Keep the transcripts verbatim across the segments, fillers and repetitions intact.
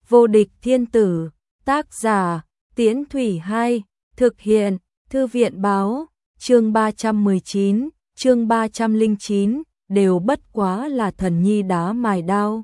Vô địch thiên tử, tác giả, Tiễn Thủy hai, thực hiện, Thư viện báo, chương ba trăm mười chín, chương ba trăm lẻ chín, đều bất quá là thần nhi đá mài đao.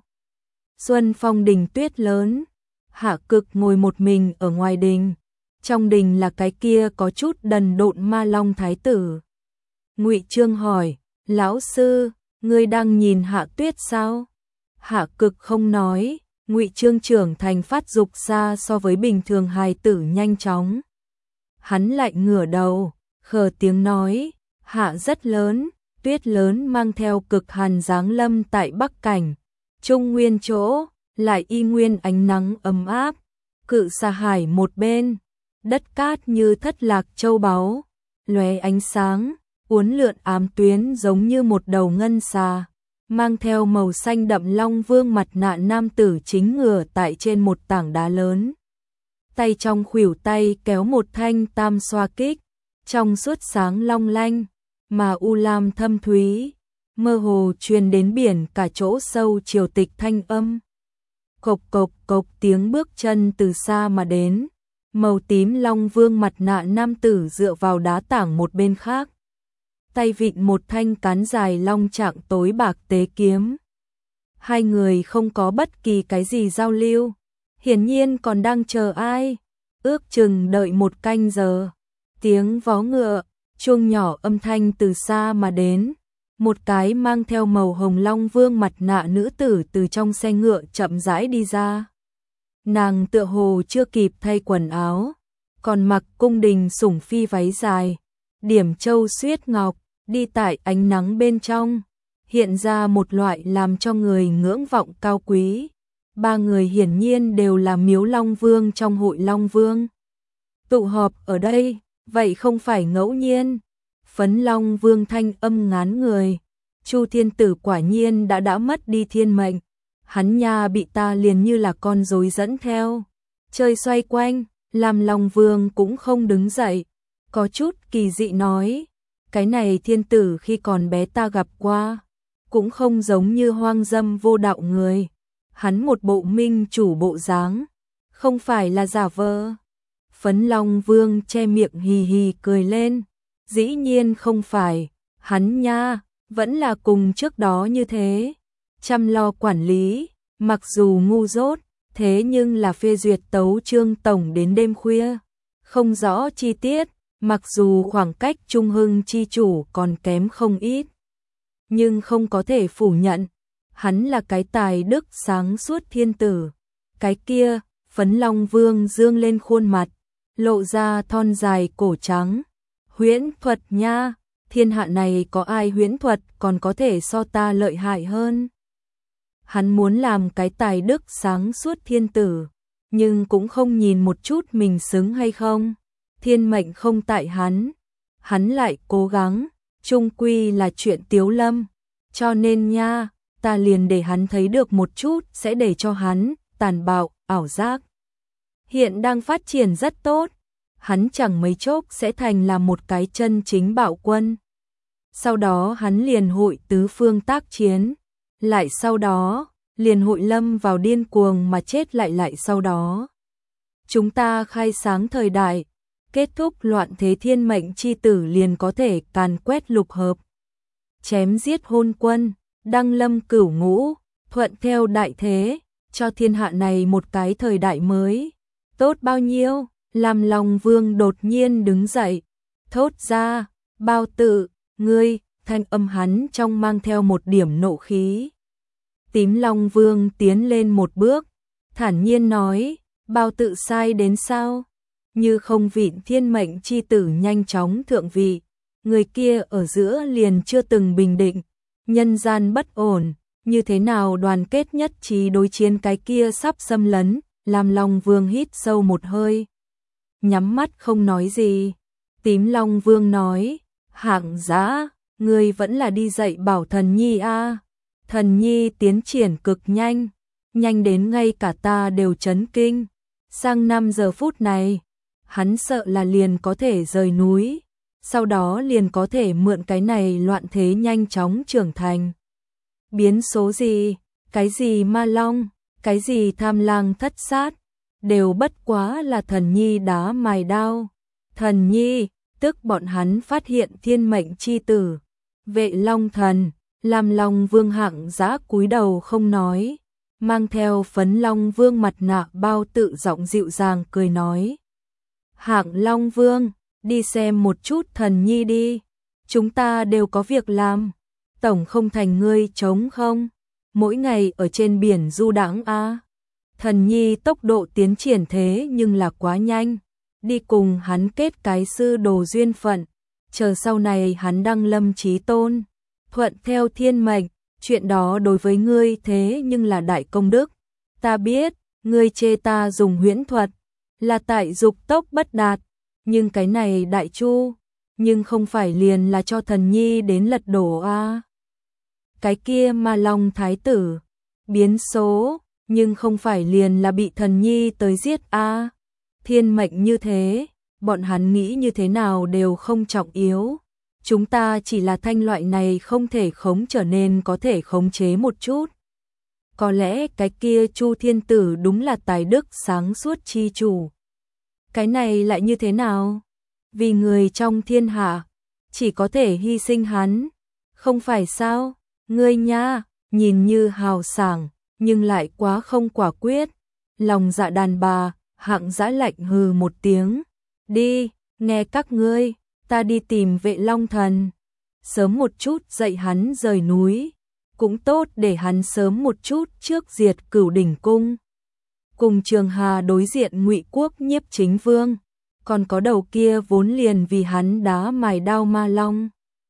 Xuân phong đình tuyết lớn, Hạ Cực ngồi một mình ở ngoài đình, trong đình là cái kia có chút đần độn Ma Long thái tử. Ngụy Trương hỏi, lão sư, ngươi đang nhìn Hạ Tuyết sao? Hạ Cực không nói. Ngụy Trương trưởng thành phát dục xa so với bình thường hài tử nhanh chóng. Hắn lại ngửa đầu, khờ tiếng nói, hạ rất lớn, tuyết lớn mang theo cực hàn giáng lâm tại Bắc Cảnh. Trung nguyên chỗ, lại y nguyên ánh nắng ấm áp, cự xa hải một bên, đất cát như thất lạc châu báu, lóe ánh sáng, uốn lượn ám tuyến giống như một đầu ngân xà. Mang theo màu xanh đậm Long Vương mặt nạ nam tử chính ngửa tại trên một tảng đá lớn. Tay trong khuỷu tay kéo một thanh tam xoa kích, trong suốt sáng long lanh, mà u lam thâm thúy, mơ hồ truyền đến biển cả chỗ sâu triều tịch thanh âm. Cộc cộc cộc tiếng bước chân từ xa mà đến, màu tím Long Vương mặt nạ nam tử dựa vào đá tảng một bên khác. Tay vịn một thanh cán dài long trạng tối bạc tế kiếm. Hai người không có bất kỳ cái gì giao lưu, hiển nhiên còn đang chờ ai, ước chừng đợi một canh giờ. Tiếng vó ngựa, chuông nhỏ âm thanh từ xa mà đến, một cái mang theo màu hồng Long Vương mặt nạ nữ tử từ trong xe ngựa chậm rãi đi ra. Nàng tựa hồ chưa kịp thay quần áo, còn mặc cung đình sủng phi váy dài, điểm châu xuyết ngọc, đi tại ánh nắng bên trong, hiện ra một loại làm cho người ngưỡng vọng cao quý. Ba người hiển nhiên đều là miếu Long Vương trong hội Long Vương. Tụ họp ở đây, vậy không phải ngẫu nhiên. Phấn Long Vương thanh âm ngán người. Chu thiên tử quả nhiên đã đã mất đi thiên mệnh. Hắn nha bị ta liền như là con rối dẫn theo. Chơi xoay quanh, làm Long Vương cũng không đứng dậy. Có chút kỳ dị nói. Cái này thiên tử khi còn bé ta gặp qua, cũng không giống như hoang dâm vô đạo người. Hắn một bộ minh chủ bộ dáng, không phải là giả vờ. Phấn Long Vương che miệng hì hì cười lên. Dĩ nhiên không phải, hắn nha, vẫn là cùng trước đó như thế. Chăm lo quản lý, mặc dù ngu dốt, thế nhưng là phê duyệt tấu chương tổng đến đêm khuya. Không rõ chi tiết. Mặc dù khoảng cách Trung Hưng chi chủ còn kém không ít, nhưng không có thể phủ nhận, hắn là cái tài đức sáng suốt thiên tử. Cái kia, Phấn Long Vương dương lên khuôn mặt, lộ ra thon dài cổ trắng. Huyễn thuật nha, thiên hạ này có ai huyễn thuật còn có thể so ta lợi hại hơn. Hắn muốn làm cái tài đức sáng suốt thiên tử, nhưng cũng không nhìn một chút mình xứng hay không. Thiên mệnh không tại hắn, hắn lại cố gắng, chung quy là chuyện Tiếu Lâm, cho nên nha, ta liền để hắn thấy được một chút sẽ để cho hắn tàn bạo, ảo giác. Hiện đang phát triển rất tốt, hắn chẳng mấy chốc sẽ thành là một cái chân chính bạo quân. Sau đó hắn liền hội tứ phương tác chiến, lại sau đó, liền hội lâm vào điên cuồng mà chết lại lại sau đó. Chúng ta khai sáng thời đại, kết thúc loạn thế thiên mệnh chi tử liền có thể càn quét lục hợp. Chém giết hôn quân, đăng lâm cửu ngũ, thuận theo đại thế, cho thiên hạ này một cái thời đại mới. Tốt bao nhiêu, làm Long Vương đột nhiên đứng dậy, thốt ra, bao tự, ngươi, thanh âm hắn trong mang theo một điểm nộ khí. Tím Long Vương tiến lên một bước, thản nhiên nói, bao tự sai đến sao? Như không vịn thiên mệnh chi tử nhanh chóng thượng vị, người kia ở giữa liền chưa từng bình định, nhân gian bất ổn, như thế nào đoàn kết nhất trí đối chiến cái kia sắp xâm lấn, làm Long Vương hít sâu một hơi. Nhắm mắt không nói gì, Tím Long Vương nói, hạng giá, ngươi vẫn là đi dạy bảo thần nhi a. Thần nhi tiến triển cực nhanh, nhanh đến ngay cả ta đều chấn kinh, sang năm giờ phút này. Hắn sợ là liền có thể rời núi, sau đó liền có thể mượn cái này loạn thế nhanh chóng trưởng thành. Biến số gì, cái gì Ma Long, cái gì tham lang thất sát, đều bất quá là thần nhi đá mài đao. Thần nhi, tức bọn hắn phát hiện thiên mệnh chi tử, Vệ Long Thần. Lam Long Vương Hạng Dã cúi đầu không nói, mang theo Phấn Long Vương mặt nạ bao tự giọng dịu dàng cười nói. Hạng Long Vương, đi xem một chút thần nhi đi, chúng ta đều có việc làm, tổng không thành ngươi trống không, mỗi ngày ở trên biển du đãng a. À. Thần nhi tốc độ tiến triển thế nhưng là quá nhanh, đi cùng hắn kết cái sư đồ duyên phận, chờ sau này hắn đăng lâm chí tôn, thuận theo thiên mệnh, chuyện đó đối với ngươi thế nhưng là đại công đức. Ta biết, ngươi chê ta dùng huyễn thuật, là tại dục tốc bất đạt, nhưng cái này đại chu, nhưng không phải liền là cho thần nhi đến lật đổ a. À. Cái kia Ma Long thái tử, biến số, nhưng không phải liền là bị thần nhi tới giết a. À. Thiên mệnh như thế, bọn hắn nghĩ như thế nào đều không trọng yếu. Chúng ta chỉ là thanh loại này không thể khống trở nên có thể khống chế một chút. Có lẽ cái kia Chu Thiên Tử đúng là tài đức sáng suốt chi chủ. Cái này lại như thế nào? Vì người trong thiên hạ, chỉ có thể hy sinh hắn. Không phải sao? Ngươi nha, nhìn như hào sảng, nhưng lại quá không quả quyết. Lòng dạ đàn bà, Hạng Dã lạnh hừ một tiếng. Đi, nghe các ngươi. Ta đi tìm Vệ Long Thần, sớm một chút dạy hắn rời núi, cũng tốt để hắn sớm một chút trước diệt Cửu Đỉnh cung. Cùng Trường Hà đối diện Ngụy Quốc Nhiếp Chính Vương, còn có đầu kia vốn liền vì hắn đá mài đao Ma Long.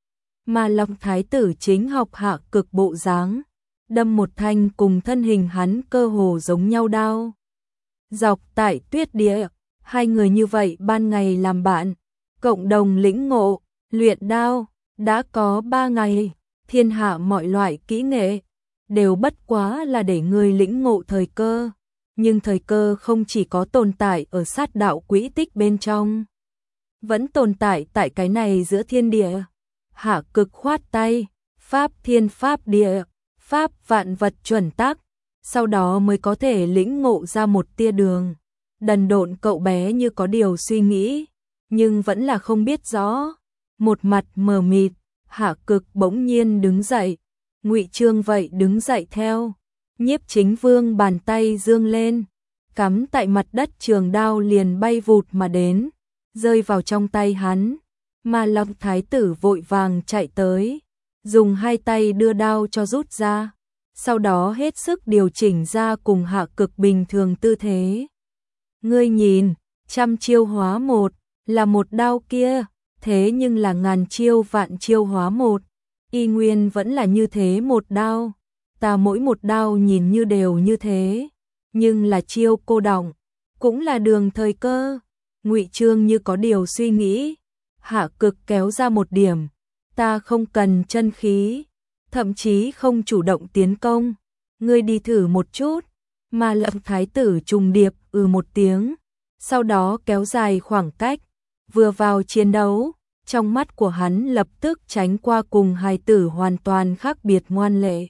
Ma Long thái tử chính học Hạ Cực bộ dáng, đâm một thanh cùng thân hình hắn cơ hồ giống nhau đao. Dọc tại tuyết địa, hai người như vậy ban ngày làm bạn, cộng đồng lĩnh ngộ, luyện đao, đã có ba ngày, thiên hạ mọi loại kỹ nghệ, đều bất quá là để người lĩnh ngộ thời cơ, nhưng thời cơ không chỉ có tồn tại ở sát đạo quỹ tích bên trong, vẫn tồn tại tại cái này giữa thiên địa. Hạ Cực khoát tay, pháp thiên pháp địa, pháp vạn vật chuẩn tắc, sau đó mới có thể lĩnh ngộ ra một tia đường. Đần độn cậu bé như có điều suy nghĩ, nhưng vẫn là không biết rõ, một mặt mờ mịt. Hạ Cực bỗng nhiên đứng dậy, Ngụy Trương vậy đứng dậy theo. Nhiếp Chính Vương bàn tay dương lên, cắm tại mặt đất trường đao liền bay vụt mà đến, rơi vào trong tay hắn. Ma Long thái tử vội vàng chạy tới, dùng hai tay đưa đao cho rút ra, sau đó hết sức điều chỉnh ra cùng Hạ Cực bình thường tư thế. Ngươi nhìn, trăm chiêu hóa một, là một đao kia, thế nhưng là ngàn chiêu vạn chiêu hóa một, y nguyên vẫn là như thế một đao. Ta mỗi một đao nhìn như đều như thế, nhưng là chiêu cô đọng, cũng là đường thời cơ. Ngụy Trương như có điều suy nghĩ, Hạ Cực kéo ra một điểm, ta không cần chân khí, thậm chí không chủ động tiến công, ngươi đi thử một chút. Mà Lâm thái tử trùng điệp ừ một tiếng, sau đó kéo dài khoảng cách, vừa vào chiến đấu, trong mắt của hắn lập tức tránh qua cùng hài tử hoàn toàn khác biệt ngoan lệ.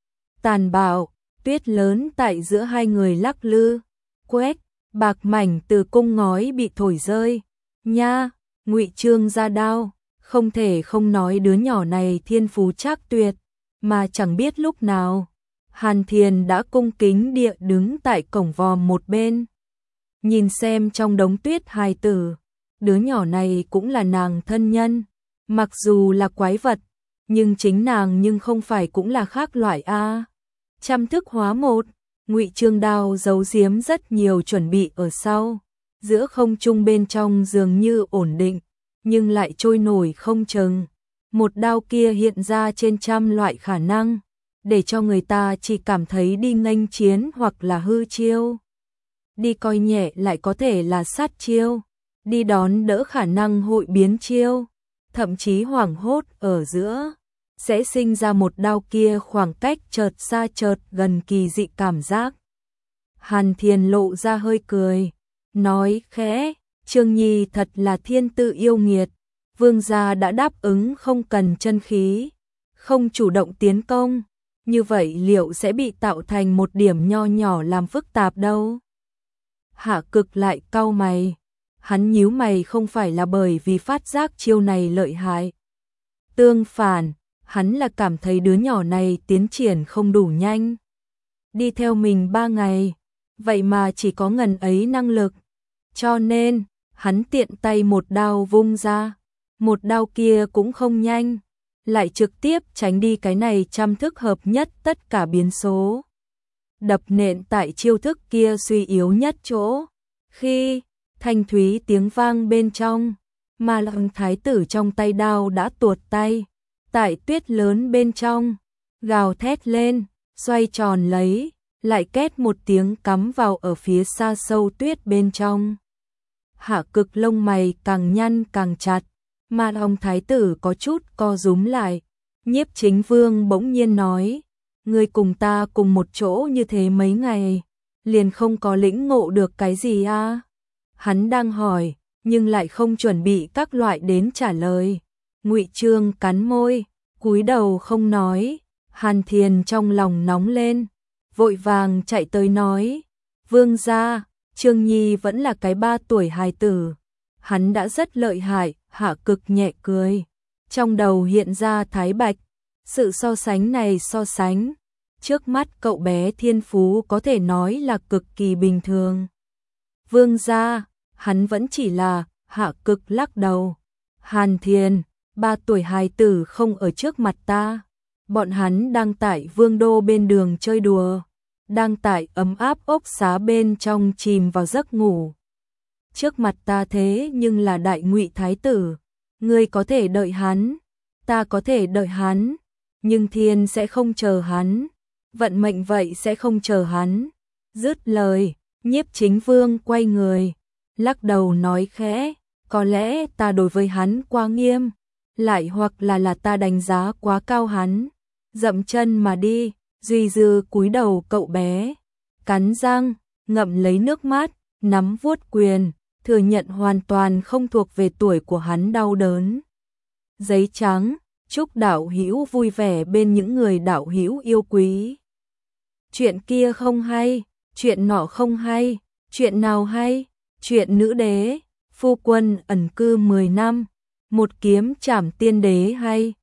Tàn bạo, tuyết lớn tại giữa hai người lắc lư, quét, bạc mảnh từ cung ngói bị thổi rơi. Nha, Ngụy Trương ra đao, không thể không nói đứa nhỏ này thiên phú trác tuyệt, mà chẳng biết lúc nào, Hàn Thiền đã cung kính địa đứng tại cổng vòm một bên. Nhìn xem trong đống tuyết hài tử, đứa nhỏ này cũng là nàng thân nhân, mặc dù là quái vật, nhưng chính nàng nhưng không phải cũng là khác loại a. Trăm thức hóa một, Ngụy Trương đao giấu giếm rất nhiều chuẩn bị ở sau, giữa không trung bên trong dường như ổn định, nhưng lại trôi nổi không chừng. Một đao kia hiện ra trên trăm loại khả năng, để cho người ta chỉ cảm thấy đi nghênh chiến hoặc là hư chiêu, đi coi nhẹ lại có thể là sát chiêu, đi đón đỡ khả năng hội biến chiêu, thậm chí hoảng hốt ở giữa, sẽ sinh ra một đao kia khoảng cách chợt xa chợt gần kỳ dị cảm giác. Hàn Thiền lộ ra hơi cười, nói khẽ, Trương Nhi thật là thiên tư yêu nghiệt, vương gia đã đáp ứng không cần chân khí, không chủ động tiến công, như vậy liệu sẽ bị tạo thành một điểm nho nhỏ làm phức tạp đâu? Hạ Cực lại cau mày, hắn nhíu mày không phải là bởi vì phát giác chiêu này lợi hại. Tương phản, hắn là cảm thấy đứa nhỏ này tiến triển không đủ nhanh. Đi theo mình ba ngày, vậy mà chỉ có ngần ấy năng lực. Cho nên, hắn tiện tay một đao vung ra, một đao kia cũng không nhanh, lại trực tiếp tránh đi cái này trăm thức hợp nhất tất cả biến số. Đập nện tại chiêu thức kia suy yếu nhất chỗ. Khi thanh thúy tiếng vang bên trong, mà Lăng thái tử trong tay đao đã tuột tay, tại tuyết lớn bên trong, gào thét lên, xoay tròn lấy, lại két một tiếng cắm vào ở phía xa sâu tuyết bên trong. Hạ Cực lông mày càng nhăn càng chặt, mà Lăng thái tử có chút co rúm lại. Nhiếp Chính Vương bỗng nhiên nói, ngươi cùng ta cùng một chỗ như thế mấy ngày, liền không có lĩnh ngộ được cái gì à? Hắn đang hỏi, nhưng lại không chuẩn bị các loại đến trả lời. Ngụy Trương cắn môi, cúi đầu không nói. Hàn Thiền trong lòng nóng lên, vội vàng chạy tới nói, vương gia, Trương Nhi vẫn là cái ba tuổi hài tử, hắn đã rất lợi hại. Hạ Cực nhẹ cười, trong đầu hiện ra Thái Bạch, sự so sánh này so sánh, trước mắt cậu bé thiên phú có thể nói là cực kỳ bình thường. Vương gia, hắn vẫn chỉ là, Hạ Cực lắc đầu. Hàn Thiền, ba tuổi hài tử không ở trước mặt ta, bọn hắn đang tại vương đô bên đường chơi đùa, đang tại ấm áp ốc xá bên trong chìm vào giấc ngủ. Trước mặt ta thế nhưng là đại Ngụy thái tử, ngươi có thể đợi hắn, ta có thể đợi hắn, nhưng thiên sẽ không chờ hắn, vận mệnh vậy sẽ không chờ hắn. Dứt lời, Nhiếp Chính Vương quay người, lắc đầu nói khẽ, có lẽ ta đối với hắn quá nghiêm, lại hoặc là là ta đánh giá quá cao hắn. Dậm chân mà đi. Duy Dư cúi đầu cậu bé, cắn răng, ngậm lấy nước mắt, nắm vuốt quyền, thừa nhận hoàn toàn không thuộc về tuổi của hắn đau đớn. Giấy trắng, chúc đạo hữu vui vẻ bên những người đạo hữu yêu quý. Chuyện kia không hay, chuyện nọ không hay, chuyện nào hay? Chuyện nữ đế, phu quân ẩn cư mười năm, một kiếm trảm tiên đế hay.